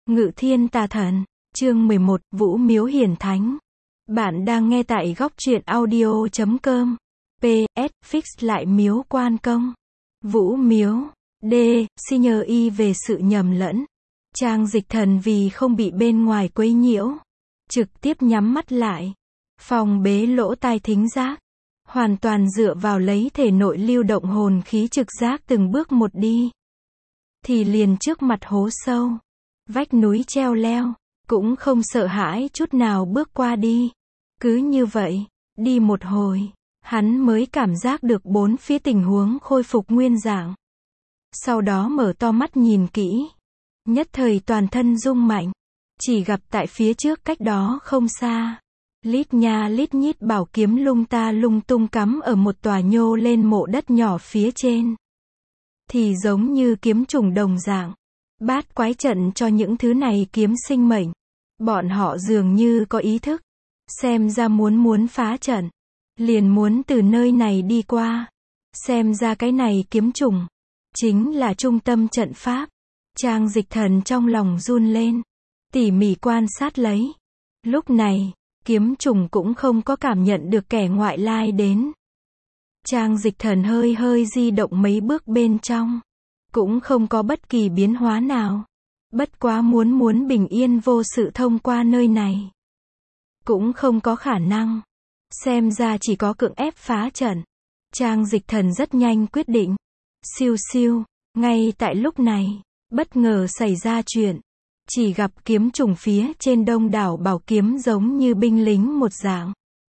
Ngự Thiên Tà Thần, chương 11, Vũ Miếu Hiển Thánh. Bạn đang nghe tại góc truyện audio.com. PS, fix lại miếu Quan Công. Vũ Miếu. D, xin nhờ y về sự nhầm lẫn. Trang Dịch Thần vì không bị bên ngoài quấy nhiễu, trực tiếp nhắm mắt lại. Phòng bế lỗ tai thính giác. Hoàn toàn dựa vào lấy thể nội lưu động hồn khí trực giác từng bước một đi. Thì liền trước mặt hố sâu, vách núi treo leo, cũng không sợ hãi chút nào bước qua đi. Cứ như vậy, đi một hồi, hắn mới cảm giác được bốn phía tình huống khôi phục nguyên dạng. Sau đó mở to mắt nhìn kỹ. Nhất thời toàn thân rung mạnh. Chỉ gặp tại phía trước cách đó không xa, lít nha lít nhít bảo kiếm lung ta lung tung cắm ở một tòa nhô lên mộ đất nhỏ phía trên. Thì giống như kiếm trùng đồng dạng. Bát quái trận cho những thứ này kiếm sinh mệnh. Bọn họ dường như có ý thức. Xem ra muốn phá trận, liền muốn từ nơi này đi qua. Xem ra cái này kiếm trùng chính là trung tâm trận pháp. Trang Dịch Thần trong lòng run lên, tỉ mỉ quan sát lấy. Lúc này, kiếm trùng cũng không có cảm nhận được kẻ ngoại lai đến. Trang Dịch Thần hơi di động mấy bước bên trong, cũng không có bất kỳ biến hóa nào. Bất quá muốn bình yên vô sự thông qua nơi này, cũng không có khả năng. Xem ra chỉ có cưỡng ép phá trận. Trang Dịch Thần rất nhanh quyết định. Siêu siêu, ngay tại lúc này, bất ngờ xảy ra chuyện. Chỉ gặp kiếm trùng phía trên đông đảo bảo kiếm giống như binh lính một dạng.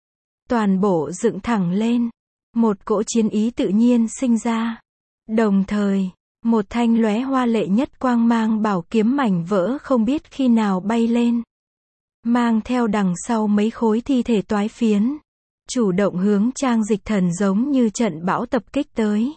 Toàn bộ dựng thẳng lên. Một cỗ chiến ý tự nhiên sinh ra. Đồng thời, một thanh lóe hoa lệ nhất quang mang bảo kiếm mảnh vỡ không biết khi nào bay lên. Mang theo đằng sau mấy khối thi thể toái phiến. Chủ động hướng Trang Dịch Thần giống như trận bão tập kích tới.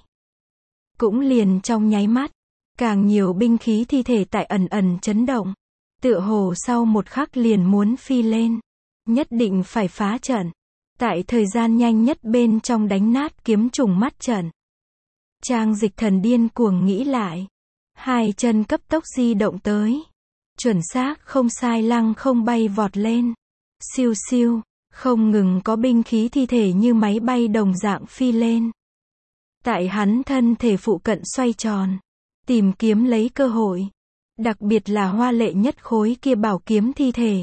Cũng liền trong nháy mắt, càng nhiều binh khí thi thể tại ẩn chấn động. Tựa hồ sau một khắc liền muốn phi lên. Nhất định phải phá trận. Tại thời gian nhanh nhất bên trong đánh nát kiếm trùng mắt trận. Trang Dịch Thần điên cuồng nghĩ lại. Hai chân cấp tốc di động tới. Chuẩn xác không sai lăng không bay vọt lên. Siêu siêu, không ngừng có binh khí thi thể như máy bay đồng dạng phi lên. Tại hắn thân thể phụ cận xoay tròn, tìm kiếm lấy cơ hội. Đặc biệt là hoa lệ nhất khối kia bảo kiếm thi thể.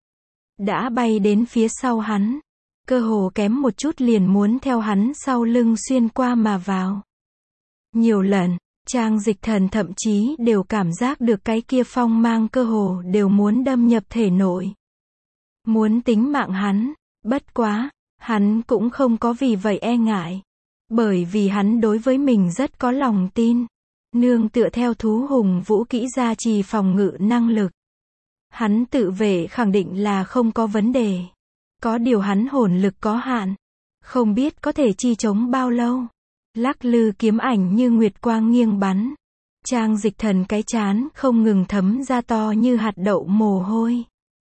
Đã bay đến phía sau hắn. Cơ hồ kém một chút liền muốn theo hắn sau lưng xuyên qua mà vào. Nhiều lần, Trang Dịch Thần thậm chí đều cảm giác được cái kia phong mang cơ hồ đều muốn đâm nhập thể nội. Muốn tính mạng hắn, bất quá, hắn cũng không có vì vậy e ngại. Bởi vì hắn đối với mình rất có lòng tin. Nương tựa theo thú hùng vũ kỹ gia trì phòng ngự năng lực. Hắn tự vệ khẳng định là không có vấn đề. Có điều hắn hồn lực có hạn. Không biết có thể chi chống bao lâu. Lắc lư kiếm ảnh như nguyệt quang nghiêng bắn. Trang Dịch Thần cái trán không ngừng thấm ra to như hạt đậu mồ hôi.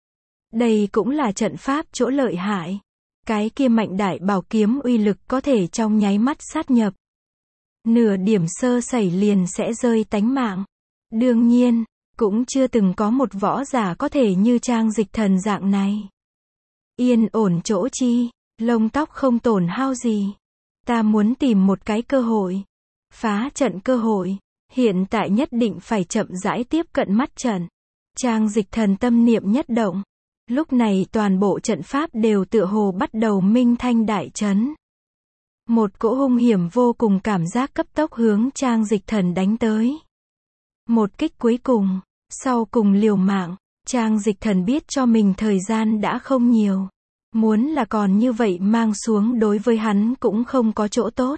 Đây cũng là trận pháp chỗ lợi hại. Cái kia mạnh đại bảo kiếm uy lực có thể trong nháy mắt sát nhập. Nửa điểm sơ sẩy liền sẽ rơi tánh mạng. Đương nhiên, cũng chưa từng có một võ giả có thể như Trang Dịch Thần dạng này. Yên ổn chỗ chi, lông tóc không tổn hao gì. Ta muốn tìm một cái cơ hội. Phá trận cơ hội. Hiện tại nhất định phải chậm rãi tiếp cận mắt trận. Trang Dịch Thần tâm niệm nhất động. Lúc này toàn bộ trận pháp đều tựa hồ bắt đầu minh thanh đại chấn. Một cỗ hung hiểm vô cùng cảm giác cấp tốc hướng Trang Dịch Thần đánh tới. Một kích cuối cùng, sau cùng liều mạng. Trang Dịch Thần biết cho mình thời gian đã không nhiều. Muốn là còn như vậy mang xuống đối với hắn cũng không có chỗ tốt.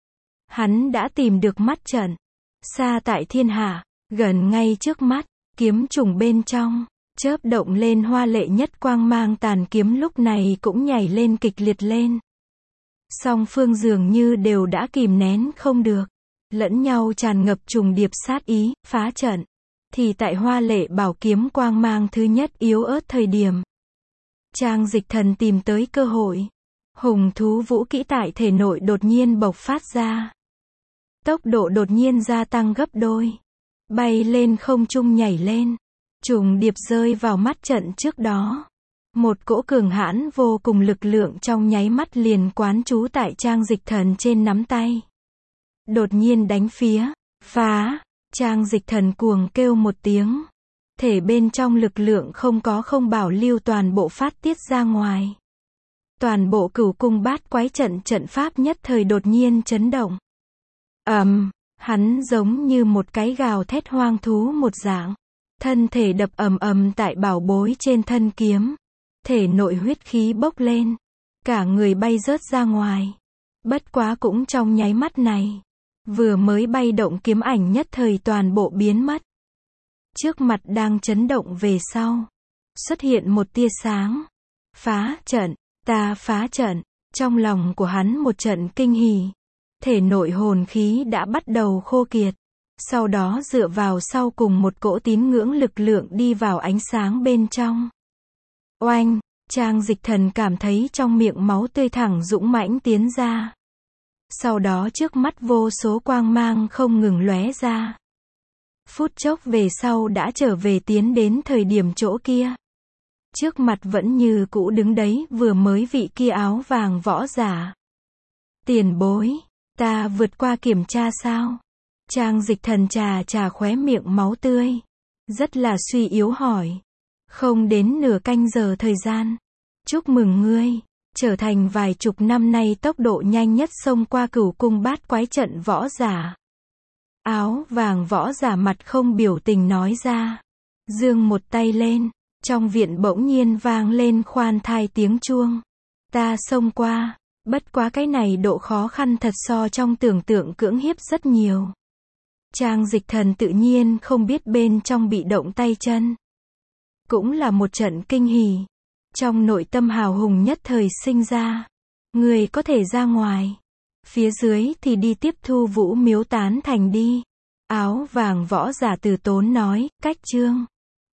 Hắn đã tìm được mắt trận. Xa tại thiên hạ, gần ngay trước mắt, kiếm trùng bên trong, chớp động lên hoa lệ nhất quang mang tàn kiếm lúc này cũng nhảy lên kịch liệt lên. Song phương dường như đều đã kìm nén không được. Lẫn nhau tràn ngập trùng điệp sát ý, phá trận. Thì tại hoa lệ bảo kiếm quang mang thứ nhất yếu ớt thời điểm. Trang Dịch Thần tìm tới cơ hội. Hùng thú vũ kỹ tại thể nội đột nhiên bộc phát ra. Tốc độ đột nhiên gia tăng gấp đôi. Bay lên không trung nhảy lên. trùng điệp rơi vào mắt trận trước đó. Một cỗ cường hãn vô cùng lực lượng trong nháy mắt liền quán trú tại Trang Dịch Thần trên nắm tay. Đột nhiên đánh phía, phá, Trang Dịch Thần cuồng kêu một tiếng. Thể bên trong lực lượng không bảo lưu toàn bộ phát tiết ra ngoài. Toàn bộ Cửu Cung Bát Quái trận trận pháp nhất thời đột nhiên chấn động. Hắn giống như một cái gào thét hoang thú một dạng. Thân thể đập ầm ầm tại bảo bối trên thân kiếm. Thể nội huyết khí bốc lên. Cả người bay rớt ra ngoài. Bất quá cũng trong nháy mắt này. Vừa mới bay động kiếm ảnh nhất thời toàn bộ biến mất. Trước mặt đang chấn động về sau. Xuất hiện một tia sáng. Phá trận, ta phá trận. Trong lòng của hắn một trận kinh hỉ. Thể nội hồn khí đã bắt đầu khô kiệt. Sau đó dựa vào sau cùng một cỗ tín ngưỡng lực lượng đi vào ánh sáng bên trong. Oanh, Trang Dịch Thần cảm thấy trong miệng máu tươi thẳng dũng mãnh tiến ra. Sau đó trước mắt vô số quang mang không ngừng lóe ra. Phút chốc về sau đã trở về tiến đến thời điểm chỗ kia. Trước mặt vẫn như cũ đứng đấy vừa mới vị kia áo vàng võ giả. Tiền bối, ta vượt qua kiểm tra sao? Trang Dịch Thần trà khóe miệng máu tươi. Rất là suy yếu hỏi. Không đến nửa canh giờ thời gian. Chúc mừng ngươi, trở thành vài chục năm nay tốc độ nhanh nhất xông qua Cửu Cung Bát Quái trận võ giả. Áo vàng võ giả mặt không biểu tình nói ra. Giương một tay lên, trong viện bỗng nhiên vang lên khoan thai tiếng chuông. Ta xông qua, bất quá cái này độ khó khăn thật so trong tưởng tượng cưỡng hiếp rất nhiều. Trang Dịch Thần tự nhiên không biết bên trong bị động tay chân. Cũng là một trận kinh hỉ. Trong nội tâm hào hùng nhất thời sinh ra. Người có thể ra ngoài. Phía dưới thì đi tiếp thu Vũ Miếu tán thành đi. Áo vàng võ giả từ tốn nói, cách chương.